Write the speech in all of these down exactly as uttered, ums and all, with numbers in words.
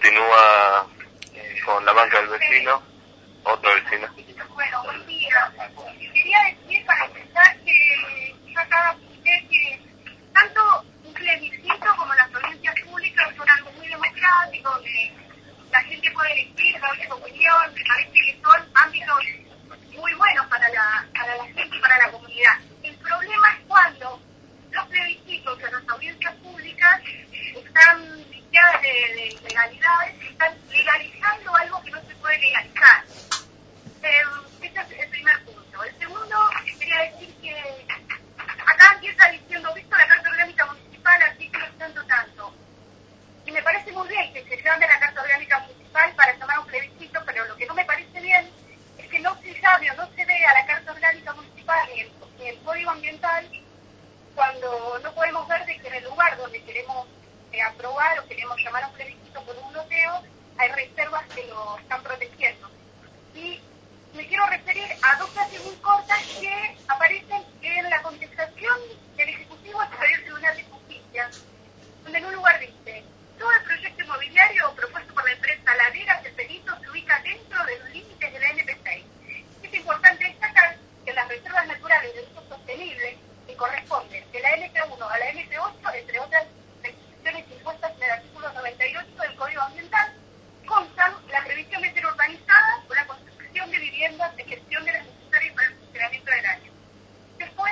continúa eh, con la banca del vecino, otro vecino. Bueno, buen día. Quería decir para empezar que yo acá apunté que tanto un plebiscito como las audiencias públicas son algo muy democrático, que la gente puede elegir, dar su opinión, me parece que son ámbitos muy buenos para la, para la gente y para la comunidad. El problema es cuando los plebiscitos o las audiencias públicas están viciadas de, de ilegalidades, están legalizando algo que no se puede legalizar. Eh, ese es el primer punto. El segundo, quería decir que acá empieza diciendo, visto la Carta Orgánica Municipal, artículos tanto tanto. Y me parece muy bien que se llame la Carta Orgánica Municipal para llamar un plebiscito, pero lo que no me parece bien es que no se llame o no se vea la Carta Orgánica Municipal ni el, ni el Código Ambiental cuando no podemos ver de que en el lugar donde queremos eh, aprobar o queremos llamar a un plebiscito por un loteo, hay reservas que lo están protegiendo. Y me quiero referir a dos frases muy cortas que aparecen en la contestación del Ejecutivo Superior Tribunal de Justicia, donde en un lugar dice: todo el proyecto inmobiliario propuesto por la empresa Laderas de Perito se ubica dentro de los límites de la N P seis. Es importante destacar que las reservas naturales de uso sostenible que corresponden de la N P uno a la N P ocho, entre otras restricciones impuestas en el artículo noventa y ocho del Código Ambiental, constan la previsión de ser urbanizada o la construcción de viviendas de gestión de las necesarias para el funcionamiento del año. Después,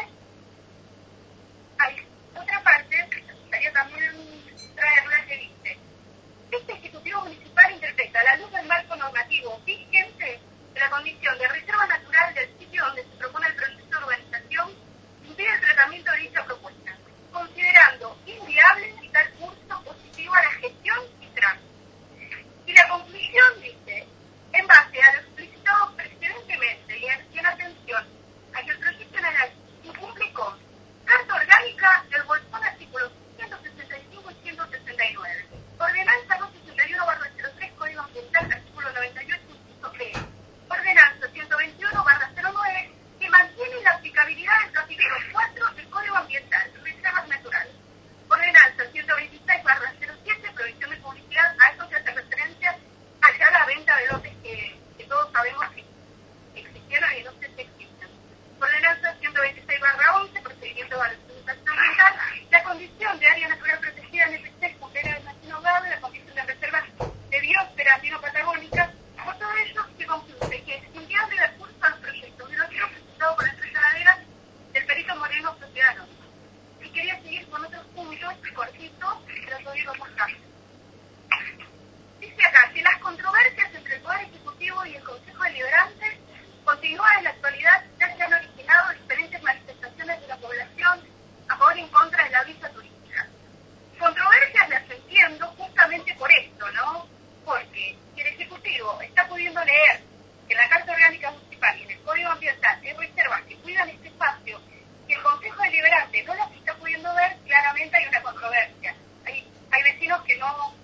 hay otra parte, que me gustaría también traerla, que dice: este Ejecutivo Municipal interpreta, a la luz del marco normativo vigente, de la condición de reserva natural del sitio donde se propone el proyecto de urbanización, impide el tratamiento de dicha propuesta, considerando inviable dar curso positivo a la gestión y trámite. Y la conclusión dice: en base a lo explicitado precedentemente y en atención a que el proyecto en el incumple con Carta Orgánica del Bolsón, artículos ciento sesenta y cinco y ciento sesenta y nueve, Ordenanza doscientos sesenta y uno barra cero tres, Código Ambiental, artículo noventa y ocho, inciso P, Ordenanza ciento veintiuno barra cero nueve, que mantiene la aplicabilidad del capítulo cuatro del Código Ambiental, reservas naturales. Ordenanza ciento veintiséis barra cero siete, prohibición de publicidad. A eso se hace referencia allá a la venta de lotes que, que todos sabemos que existieron y no sé si existen. Ordenanza ciento veintiséis barra once, procedimiento de valorización ambiental, la condición de área natural protegida en el seis, puntera del Nación Hogar, la condición de reservas de biosfera andino-patagónica. Por todo ello se concluye que es inviable dar curso al proyecto de loteo presentado por la empresa Ladera del Perito Moreno Sociedad Anónima. Y quería seguir con otros puntos cortitos, pero todavía vamos a ver. Dice acá que las controversias entre el Poder Ejecutivo y el Consejo Deliberante continúan en la actualidad, ya se han originado diferentes manifestaciones de la población a favor y en contra de la visa turística. Controversias las entiendo justamente por esto, ¿no? Porque si el Ejecutivo está pudiendo leer que en la Carta Orgánica Municipal y en el Código Ambiental hay reservas que cuidan este espacio y el Consejo Deliberante no las está pudiendo ver, claramente hay una controversia. Hay, hay vecinos que no,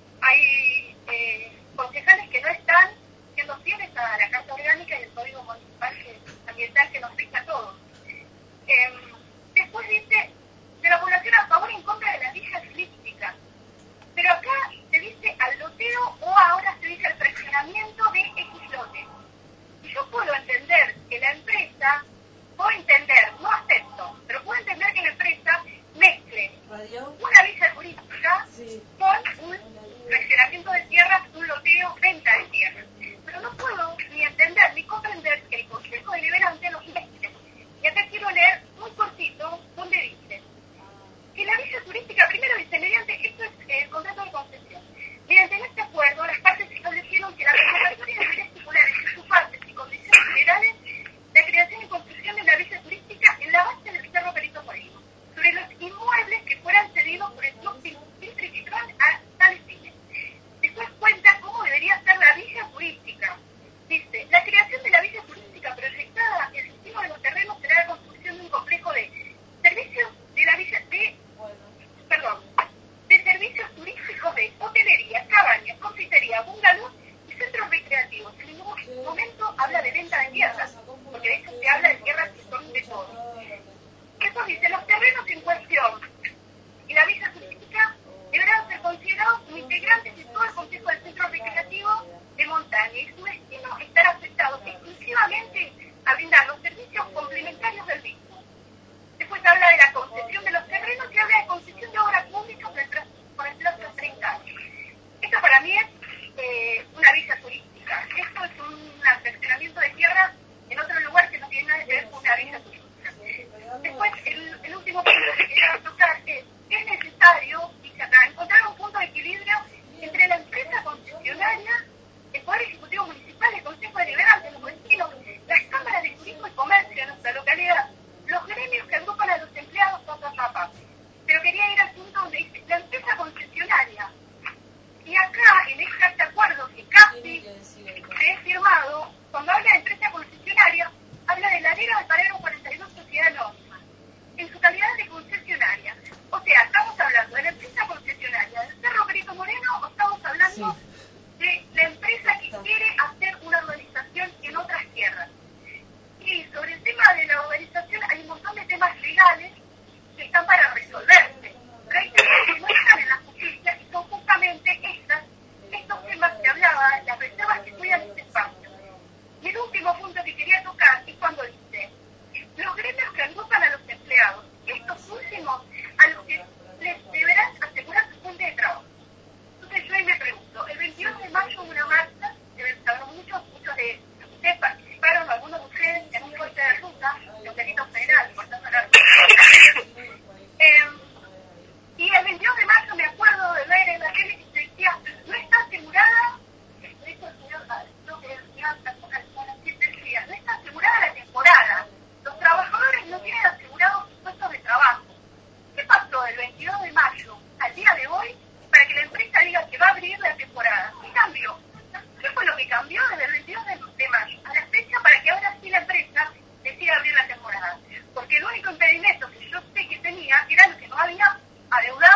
hay eh, concejales que no están siendo fieles a la Carta Orgánica y el Código Municipal que, Ambiental que nos rige a todos. Eh, después dice de la población a favor y en contra de las villas turísticas. Pero acá se dice al loteo o ahora se dice al fraccionamiento de X lotes. Y yo puedo entender que la empresa, puedo entender, no acepto, pero puedo entender que la empresa mezcle una villa turística sí. con un fraccionamiento de tierras, un loteo, venta de tierras. Pero no puedo ni entender ni comprender que el Consejo Deliberante los mezcle. Y acá quiero leer muy cortito donde dice que la villa turística, primero dice, mediante, esto es eh, el contrato de concesión, mediante este acuerdo las partes establecieron que la convocatoria debería estipular en sus partes y condiciones generales la creación y construcción de la villa turística en la base del Cerro Perito Moreno, sobre los inmuebles que fueran cedidos por el Club Siltriquitrón a tales fines. Después cuenta cómo debería ser la villa turística. Dice, la creación de la villa turística proyectada, el destino de los terrenos será la construcción de un complejo de servicios de la villa de, perdón, de servicios turísticos de hotelería, cabañas, confitería, bungalows y centros recreativos. En ningún momento habla de venta de tierras, porque de hecho se habla de tierras que son de todo. Eso dice, los terrenos en cuestión y la villa turística deberán ser considerados como integrantes de todo el complejo del hablando de la empresa que quiere hacer una urbanización en otras tierras. Y sobre el tema de la urbanización hay un montón de temas legales que están para resolverse. Pero hay temas que no están en la justicia y son justamente estas, estos temas que hablaba, las reservas que cuidan este espacio. Y el último punto que quería tocar es cuando dice, los gremios que agrupan a los empleados, estos últimos a los que les deberán asegurar su fuente de trabajo. Entonces yo ahí me pregunto, el veintidós de mayo hubo una marcha, deben saber muchos, muchos de ustedes participaron, algunos de ustedes en un corte de ruta, los delitos federales, por tanto la eh, y el veintidós de mayo me acuerdo de ver en la tele que se decía, no está asegurada, eso el señor, no, el señor, decía, no está asegurada la temporada, los trabajadores no tienen asegurados sus puestos de trabajo. ¿Qué pasó del veintidós de mayo al día de hoy para que la empresa diga que va a abrir la temporada? ¿Qué cambió? ¿Qué fue lo que cambió desde el veintidós de mayo a la fecha para que ahora sí la empresa decida abrir la temporada? Porque el único impedimento que yo sé que tenía era lo que no había adeudado